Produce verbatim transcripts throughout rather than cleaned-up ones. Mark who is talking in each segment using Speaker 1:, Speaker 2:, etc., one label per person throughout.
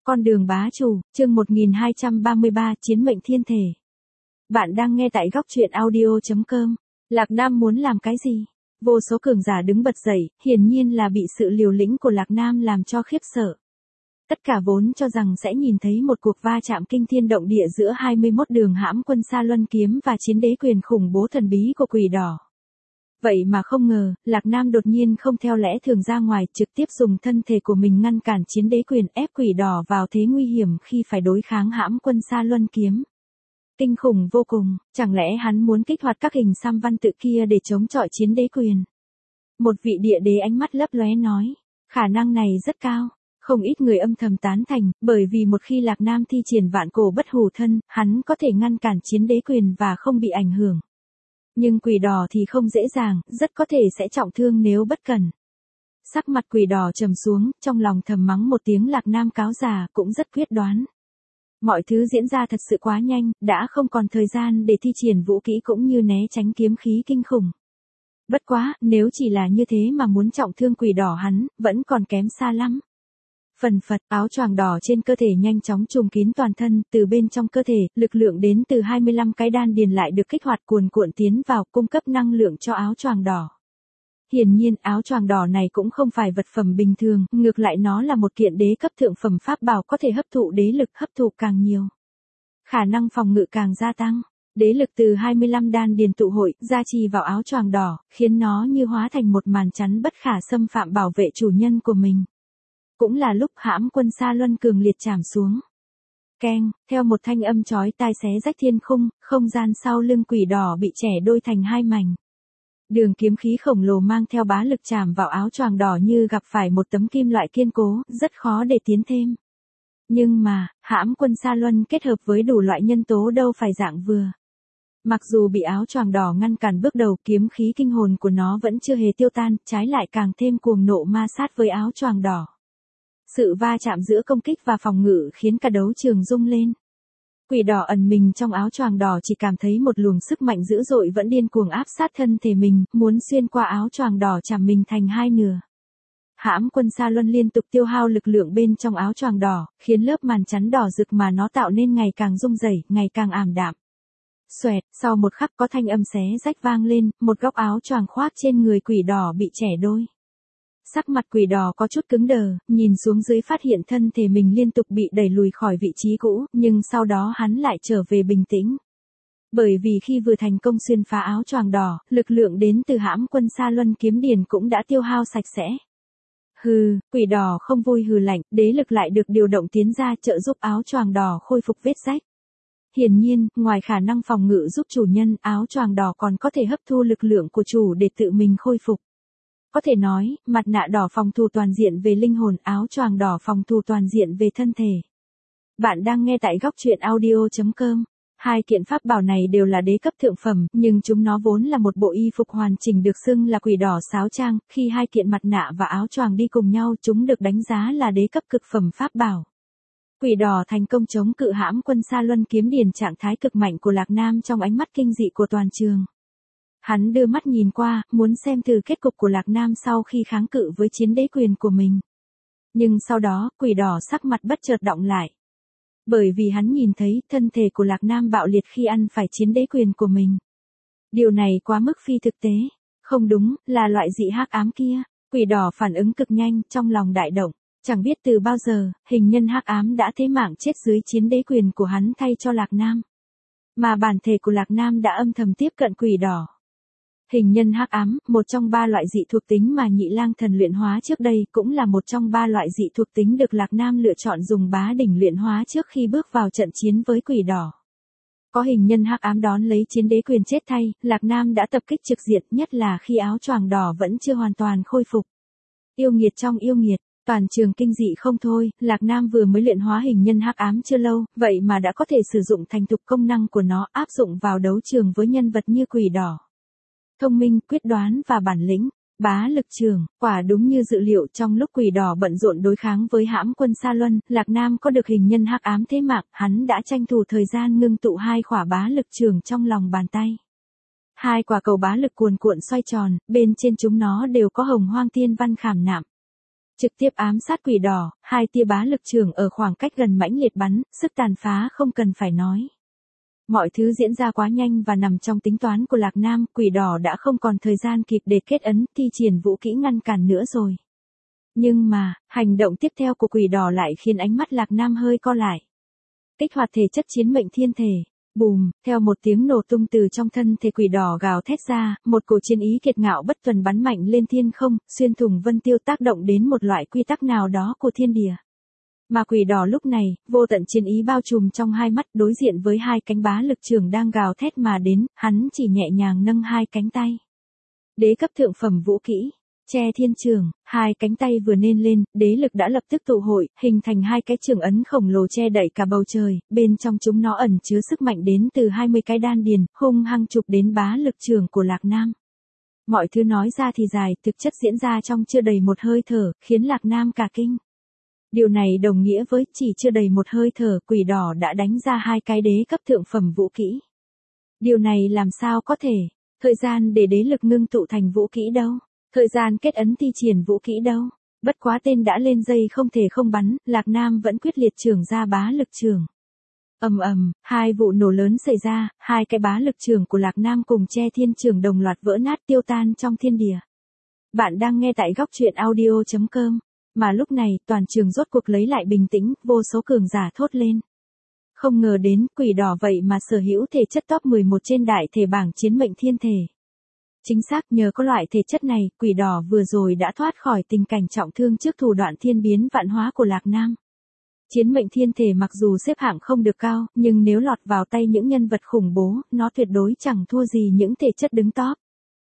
Speaker 1: Con đường bá chủ, chương một nghìn hai trăm ba mươi ba, Chiến mệnh thiên thể. Bạn đang nghe tại góc truyện audio chấm com. Lạc Nam muốn làm cái gì? Vô số cường giả đứng bật dậy, hiển nhiên là bị sự liều lĩnh của Lạc Nam làm cho khiếp sợ. Tất cả vốn cho rằng sẽ nhìn thấy một cuộc va chạm kinh thiên động địa giữa hai mươi mốt đường hãm quân Sa Luân kiếm và chiến đế quyền khủng bố thần bí của Quỷ Đỏ. Vậy mà không ngờ, Lạc Nam đột nhiên không theo lẽ thường ra ngoài, trực tiếp dùng thân thể của mình ngăn cản chiến đế quyền, ép Quỷ Đỏ vào thế nguy hiểm khi phải đối kháng hãm quân Sa Luân kiếm. Kinh khủng vô cùng, chẳng lẽ hắn muốn kích hoạt các hình xăm văn tự kia để chống chọi chiến đế quyền? Một vị địa đế ánh mắt lấp lóe nói, khả năng này rất cao. Không ít người âm thầm tán thành, bởi vì một khi Lạc Nam thi triển vạn cổ bất hủ thân, hắn có thể ngăn cản chiến đế quyền và không bị ảnh hưởng. Nhưng Quỷ Đỏ thì không dễ dàng, rất có thể sẽ trọng thương nếu bất cẩn. Sắc mặt Quỷ Đỏ trầm xuống, trong lòng thầm mắng một tiếng Lạc Nam cáo già, cũng rất quyết đoán. Mọi thứ diễn ra thật sự quá nhanh, đã không còn thời gian để thi triển vũ kỹ cũng như né tránh kiếm khí kinh khủng. Bất quá, nếu chỉ là như thế mà muốn trọng thương Quỷ Đỏ hắn, vẫn còn kém xa lắm. Phần phật, áo choàng đỏ trên cơ thể nhanh chóng trùm kín toàn thân, từ bên trong cơ thể, lực lượng đến từ hai mươi lăm cái đan điền lại được kích hoạt cuồn cuộn tiến vào, cung cấp năng lượng cho áo choàng đỏ. Hiển nhiên, áo choàng đỏ này cũng không phải vật phẩm bình thường, ngược lại nó là một kiện đế cấp thượng phẩm pháp bảo có thể hấp thụ đế lực, hấp thụ càng nhiều. Khả năng phòng ngự càng gia tăng. Đế lực từ hai mươi lăm đan điền tụ hội, gia trì vào áo choàng đỏ, khiến nó như hóa thành một màn chắn bất khả xâm phạm bảo vệ chủ nhân của mình. Cũng là lúc hãm quân Sa Luân cường liệt chạm xuống. Keng, theo một thanh âm chói tai xé rách thiên khung, không gian sau lưng Quỷ Đỏ bị chẻ đôi thành hai mảnh. Đường kiếm khí khổng lồ mang theo bá lực chạm vào áo choàng đỏ như gặp phải một tấm kim loại kiên cố, rất khó để tiến thêm. Nhưng mà, hãm quân Sa Luân kết hợp với đủ loại nhân tố đâu phải dạng vừa. Mặc dù bị áo choàng đỏ ngăn cản bước đầu, kiếm khí kinh hồn của nó vẫn chưa hề tiêu tan, trái lại càng thêm cuồng nộ ma sát với áo choàng đỏ. Sự va chạm giữa công kích và phòng ngự khiến cả đấu trường rung lên. Quỷ Đỏ ẩn mình trong áo choàng đỏ chỉ cảm thấy một luồng sức mạnh dữ dội vẫn điên cuồng áp sát thân thể mình, muốn xuyên qua áo choàng đỏ chạm mình thành hai nửa. Hãm quân Sa Luân liên tục tiêu hao lực lượng bên trong áo choàng đỏ, khiến lớp màn chắn đỏ rực mà nó tạo nên ngày càng rung rẩy, ngày càng ảm đạm. Xoẹt, sau một khắc có thanh âm xé rách vang lên, một góc áo choàng khoác trên người Quỷ Đỏ bị chẻ đôi. Sắc mặt Quỷ Đỏ có chút cứng đờ, nhìn xuống dưới phát hiện thân thể mình liên tục bị đẩy lùi khỏi vị trí cũ, nhưng sau đó hắn lại trở về bình tĩnh. Bởi vì khi vừa thành công xuyên phá áo choàng đỏ, lực lượng đến từ hãm quân Sa Luân kiếm điền cũng đã tiêu hao sạch sẽ. Hừ, Quỷ Đỏ không vui hừ lạnh, đế lực lại được điều động tiến ra trợ giúp áo choàng đỏ khôi phục vết rách. Hiển nhiên, ngoài khả năng phòng ngự giúp chủ nhân, áo choàng đỏ còn có thể hấp thu lực lượng của chủ để tự mình khôi phục. Có thể nói, mặt nạ đỏ phòng thủ toàn diện về linh hồn, áo choàng đỏ phòng thủ toàn diện về thân thể. Bạn đang nghe tại góc truyện audio chấm com. Hai kiện pháp bảo này đều là đế cấp thượng phẩm, nhưng chúng nó vốn là một bộ y phục hoàn chỉnh được xưng là Quỷ Đỏ sáo trang, khi hai kiện mặt nạ và áo choàng đi cùng nhau, chúng được đánh giá là đế cấp cực phẩm pháp bảo. Quỷ Đỏ thành công chống cự hãm quân Sa Luân kiếm điền, trạng thái cực mạnh của Lạc Nam trong ánh mắt kinh dị của toàn trường. Hắn đưa mắt nhìn qua, muốn xem từ kết cục của Lạc Nam sau khi kháng cự với chiến đế quyền của mình. Nhưng sau đó, Quỷ Đỏ sắc mặt bất chợt động lại. Bởi vì hắn nhìn thấy thân thể của Lạc Nam bạo liệt khi ăn phải chiến đế quyền của mình. Điều này quá mức phi thực tế. Không đúng, là loại dị hắc ám kia. Quỷ Đỏ phản ứng cực nhanh, trong lòng đại động. Chẳng biết từ bao giờ, hình nhân hắc ám đã thế mạng chết dưới chiến đế quyền của hắn thay cho Lạc Nam. Mà bản thể của Lạc Nam đã âm thầm tiếp cận Quỷ Đỏ. Hình nhân hắc ám, một trong ba loại dị thuộc tính mà Nhị Lang Thần luyện hóa trước đây, cũng là một trong ba loại dị thuộc tính được Lạc Nam lựa chọn dùng bá đỉnh luyện hóa trước khi bước vào trận chiến với Quỷ Đỏ. Có hình nhân hắc ám đón lấy chiến đế quyền chết thay, Lạc Nam đã tập kích trực diện, nhất là khi áo choàng đỏ vẫn chưa hoàn toàn khôi phục. Yêu nghiệt trong yêu nghiệt, toàn trường kinh dị không thôi, Lạc Nam vừa mới luyện hóa hình nhân hắc ám chưa lâu, vậy mà đã có thể sử dụng thành thục công năng của nó, áp dụng vào đấu trường với nhân vật như Quỷ Đỏ. Thông minh, quyết đoán và bản lĩnh, bá lực trường, quả đúng như dự liệu. Trong lúc Quỷ Đỏ bận rộn đối kháng với hãm quân Sa Luân, Lạc Nam có được hình nhân hắc ám thế mạng, hắn đã tranh thủ thời gian ngưng tụ hai quả bá lực trường trong lòng bàn tay. Hai quả cầu bá lực cuồn cuộn xoay tròn, bên trên chúng nó đều có hồng hoang tiên văn khảm nạm. Trực tiếp ám sát quỷ đỏ, hai tia bá lực trường ở khoảng cách gần mãnh liệt bắn, sức tàn phá không cần phải nói. Mọi thứ diễn ra quá nhanh và nằm trong tính toán của Lạc Nam, quỷ đỏ đã không còn thời gian kịp để kết ấn, thi triển vũ kỹ ngăn cản nữa rồi. Nhưng mà, hành động tiếp theo của quỷ đỏ lại khiến ánh mắt Lạc Nam hơi co lại. Kích hoạt thể chất chiến mệnh thiên thể. Bùm, theo một tiếng nổ tung từ trong thân thể quỷ đỏ gào thét ra, một cổ chiến ý kiệt ngạo bất tuần bắn mạnh lên thiên không, xuyên thủng vân tiêu tác động đến một loại quy tắc nào đó của thiên địa. Mà quỷ đỏ lúc này, vô tận chiến ý bao trùm trong hai mắt đối diện với hai cánh bá lực trường đang gào thét mà đến, hắn chỉ nhẹ nhàng nâng hai cánh tay. Đế cấp thượng phẩm vũ kỹ. Che thiên trường, hai cánh tay vừa nên lên, đế lực đã lập tức tụ hội, hình thành hai cái trường ấn khổng lồ che đậy cả bầu trời, bên trong chúng nó ẩn chứa sức mạnh đến từ hai mươi cái đan điền, hung hăng chụp đến bá lực trường của Lạc Nam. Mọi thứ nói ra thì dài, thực chất diễn ra trong chưa đầy một hơi thở, khiến Lạc Nam cả kinh. Điều này đồng nghĩa với chỉ chưa đầy một hơi thở, quỷ đỏ đã đánh ra hai cái đế cấp thượng phẩm vũ kỹ. Điều này làm sao có thể? Thời gian để đế lực ngưng tụ thành vũ kỹ đâu? Thời gian kết ấn thi triển vũ kỹ đâu? Bất quá tên đã lên dây không thể không bắn, Lạc Nam vẫn quyết liệt trường ra bá lực trường. Ầm ầm, hai vụ nổ lớn xảy ra, hai cái bá lực trường của Lạc Nam cùng che thiên trường đồng loạt vỡ nát tiêu tan trong thiên địa. Bạn đang nghe tại góc truyện audio chấm com. Mà lúc này, toàn trường rốt cuộc lấy lại bình tĩnh, vô số cường giả thốt lên. Không ngờ đến, quỷ đỏ vậy mà sở hữu thể chất top mười một trên đại thể bảng chiến mệnh thiên thể. Chính xác, nhờ có loại thể chất này, quỷ đỏ vừa rồi đã thoát khỏi tình cảnh trọng thương trước thủ đoạn thiên biến vạn hóa của Lạc Nam. Chiến mệnh thiên thể mặc dù xếp hạng không được cao, nhưng nếu lọt vào tay những nhân vật khủng bố, nó tuyệt đối chẳng thua gì những thể chất đứng top.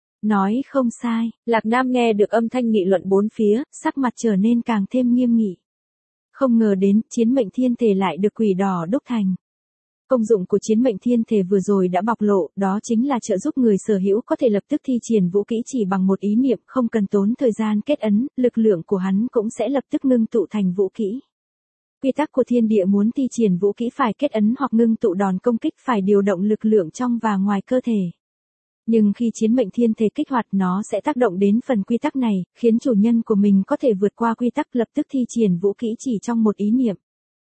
Speaker 1: Nói không sai, Lạc Nam nghe được âm thanh nghị luận bốn phía, sắc mặt trở nên càng thêm nghiêm nghị. Không ngờ đến, chiến mệnh thiên thể lại được quỷ đỏ đúc thành. Công dụng của chiến mệnh thiên thể vừa rồi đã bộc lộ, đó chính là trợ giúp người sở hữu có thể lập tức thi triển vũ kỹ chỉ bằng một ý niệm, không cần tốn thời gian kết ấn, lực lượng của hắn cũng sẽ lập tức ngưng tụ thành vũ kỹ. Quy tắc của thiên địa muốn thi triển vũ kỹ phải kết ấn hoặc ngưng tụ đòn công kích phải điều động lực lượng trong và ngoài cơ thể. Nhưng khi chiến mệnh thiên thể kích hoạt nó sẽ tác động đến phần quy tắc này, khiến chủ nhân của mình có thể vượt qua quy tắc lập tức thi triển vũ kỹ chỉ trong một ý niệm.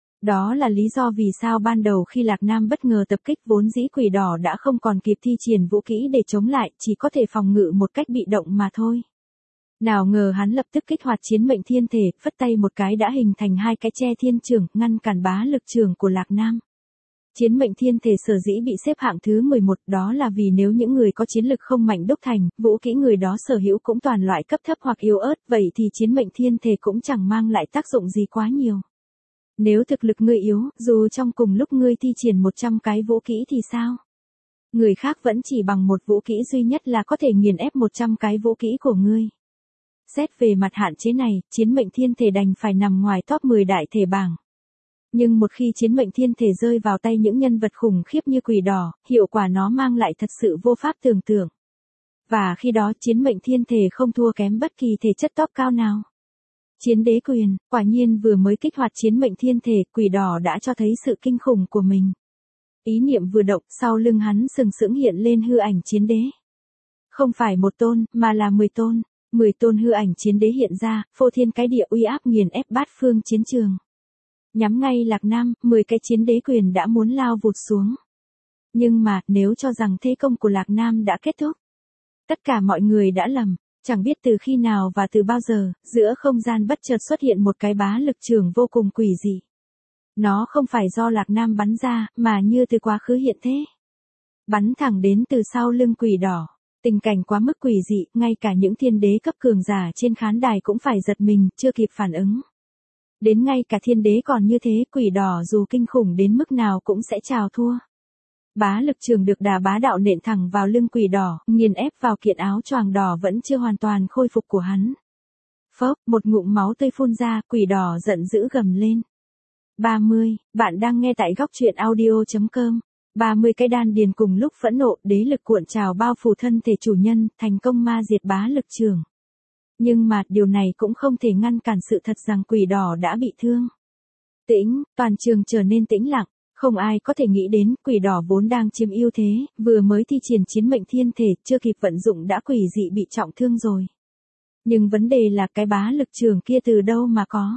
Speaker 1: Đó là lý do vì sao ban đầu khi Lạc Nam bất ngờ tập kích vốn dĩ quỷ đỏ đã không còn kịp thi triển vũ kỹ để chống lại, chỉ có thể phòng ngự một cách bị động mà thôi. Nào ngờ hắn lập tức kích hoạt chiến mệnh thiên thể, phất tay một cái đã hình thành hai cái che thiên trường, ngăn cản bá lực trường của Lạc Nam. Chiến mệnh thiên thể sở dĩ bị xếp hạng thứ mười một đó là vì nếu những người có chiến lực không mạnh đúc thành, vũ kỹ người đó sở hữu cũng toàn loại cấp thấp hoặc yếu ớt, vậy thì chiến mệnh thiên thể cũng chẳng mang lại tác dụng gì quá nhiều. Nếu thực lực ngươi yếu, dù trong cùng lúc ngươi thi triển một trăm cái vũ kỹ thì sao? Người khác vẫn chỉ bằng một vũ kỹ duy nhất là có thể nghiền ép một trăm cái vũ kỹ của ngươi. Xét về mặt hạn chế này, chiến mệnh thiên thể đành phải nằm ngoài top mười đại thể bảng. Nhưng một khi chiến mệnh thiên thể rơi vào tay những nhân vật khủng khiếp như quỷ đỏ, hiệu quả nó mang lại thật sự vô pháp tưởng tượng. Và khi đó chiến mệnh thiên thể không thua kém bất kỳ thể chất top cao nào. Chiến đế quyền, quả nhiên vừa mới kích hoạt chiến mệnh thiên thể, quỷ đỏ đã cho thấy sự kinh khủng của mình. Ý niệm vừa động, sau lưng hắn sừng sững hiện lên hư ảnh chiến đế. Không phải một tôn, mà là mười tôn. Mười tôn hư ảnh chiến đế hiện ra, phô thiên cái địa uy áp nghiền ép bát phương chiến trường. Nhắm ngay Lạc Nam, mười cái chiến đế quyền đã muốn lao vụt xuống. Nhưng mà, nếu cho rằng thế công của Lạc Nam đã kết thúc, tất cả mọi người đã lầm. Chẳng biết từ khi nào và từ bao giờ, giữa không gian bất chợt xuất hiện một cái bá lực trường vô cùng quỷ dị. Nó không phải do Lạc Nam bắn ra, mà như từ quá khứ hiện thế. Bắn thẳng đến từ sau lưng quỷ đỏ. Tình cảnh quá mức quỷ dị, ngay cả những thiên đế cấp cường giả trên khán đài cũng phải giật mình, chưa kịp phản ứng. Đến ngay cả thiên đế còn như thế, quỷ đỏ dù kinh khủng đến mức nào cũng sẽ chào thua. Bá lực trường được đà bá đạo nện thẳng vào lưng quỷ đỏ, nghiền ép vào kiện áo choàng đỏ vẫn chưa hoàn toàn khôi phục của hắn. Phốc, một ngụm máu tươi phun ra, quỷ đỏ giận dữ gầm lên. ba mươi, bạn đang nghe tại góc truyện audio chấm com. ba mươi cái đan điền cùng lúc phẫn nộ, đế lực cuộn trào bao phủ thân thể chủ nhân, thành công ma diệt bá lực trường. Nhưng mà, điều này cũng không thể ngăn cản sự thật rằng quỷ đỏ đã bị thương. Tĩnh, toàn trường trở nên tĩnh lặng. Không ai có thể nghĩ đến, quỷ đỏ vốn đang chiếm ưu thế, vừa mới thi triển chiến mệnh thiên thể, chưa kịp vận dụng đã quỷ dị bị trọng thương rồi. Nhưng vấn đề là cái bá lực trưởng kia từ đâu mà có.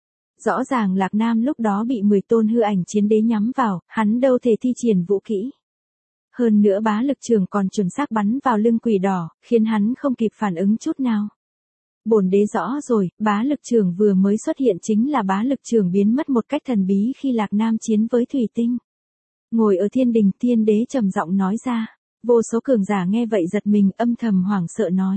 Speaker 1: Rõ ràng Lạc Nam lúc đó bị mười tôn hư ảnh chiến đế nhắm vào, hắn đâu thể thi triển vũ kỹ. Hơn nữa bá lực trưởng còn chuẩn xác bắn vào lưng quỷ đỏ, khiến hắn không kịp phản ứng chút nào. Bổn đế rõ rồi, bá lực trưởng vừa mới xuất hiện chính là bá lực trưởng biến mất một cách thần bí khi Lạc Nam chiến với thủy tinh. Ngồi ở thiên đình, thiên đế trầm giọng nói ra. Vô số cường giả nghe vậy giật mình, âm thầm hoảng sợ nói.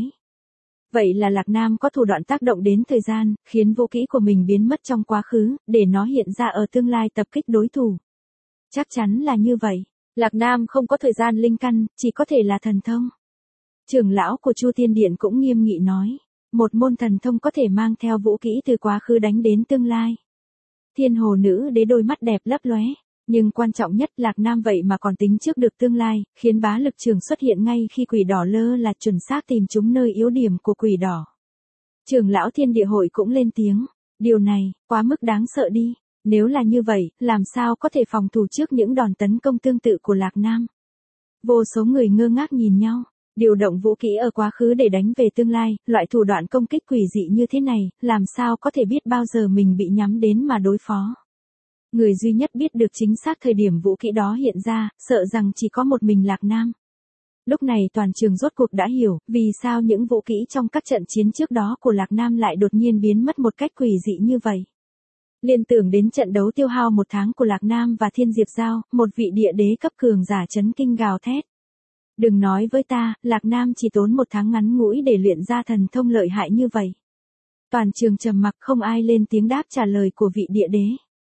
Speaker 1: Vậy là Lạc Nam có thủ đoạn tác động đến thời gian, khiến vũ kỹ của mình biến mất trong quá khứ, để nó hiện ra ở tương lai tập kích đối thủ. Chắc chắn là như vậy. Lạc Nam không có thời gian linh căn, chỉ có thể là thần thông. Trưởng lão của Chu Tiên Điện cũng nghiêm nghị nói. Một môn thần thông có thể mang theo vũ kỹ từ quá khứ đánh đến tương lai. Thiên hồ nữ đế đôi mắt đẹp lấp lóe. Nhưng quan trọng nhất, Lạc Nam vậy mà còn tính trước được tương lai, khiến bá lực trường xuất hiện ngay khi quỷ đỏ lơ là chuẩn xác tìm trúng nơi yếu điểm của quỷ đỏ. Trưởng lão Thiên Địa Hội cũng lên tiếng. Điều này, quá mức đáng sợ đi. Nếu là như vậy, làm sao có thể phòng thủ trước những đòn tấn công tương tự của Lạc Nam? Vô số người ngơ ngác nhìn nhau. Điều động vũ kỹ ở quá khứ để đánh về tương lai, loại thủ đoạn công kích quỷ dị như thế này, làm sao có thể biết bao giờ mình bị nhắm đến mà đối phó. Người duy nhất biết được chính xác thời điểm vũ kỹ đó hiện ra, sợ rằng chỉ có một mình Lạc Nam. Lúc này toàn trường rốt cuộc đã hiểu, vì sao những vũ kỹ trong các trận chiến trước đó của Lạc Nam lại đột nhiên biến mất một cách quỷ dị như vậy. Liên tưởng đến trận đấu tiêu hao một tháng của Lạc Nam và Thiên Diệp Giao, một vị địa đế cấp cường giả chấn kinh gào thét. Đừng nói với ta, Lạc Nam chỉ tốn một tháng ngắn ngủi để luyện ra thần thông lợi hại như vậy. Toàn trường trầm mặc, không ai lên tiếng đáp trả lời của vị địa đế.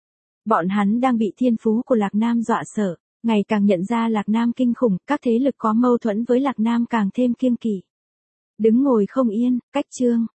Speaker 1: Bọn hắn đang bị thiên phú của Lạc Nam dọa sợ, ngày càng nhận ra Lạc Nam kinh khủng, các thế lực có mâu thuẫn với Lạc Nam càng thêm kiêng kỵ. Đứng ngồi không yên, cách chương.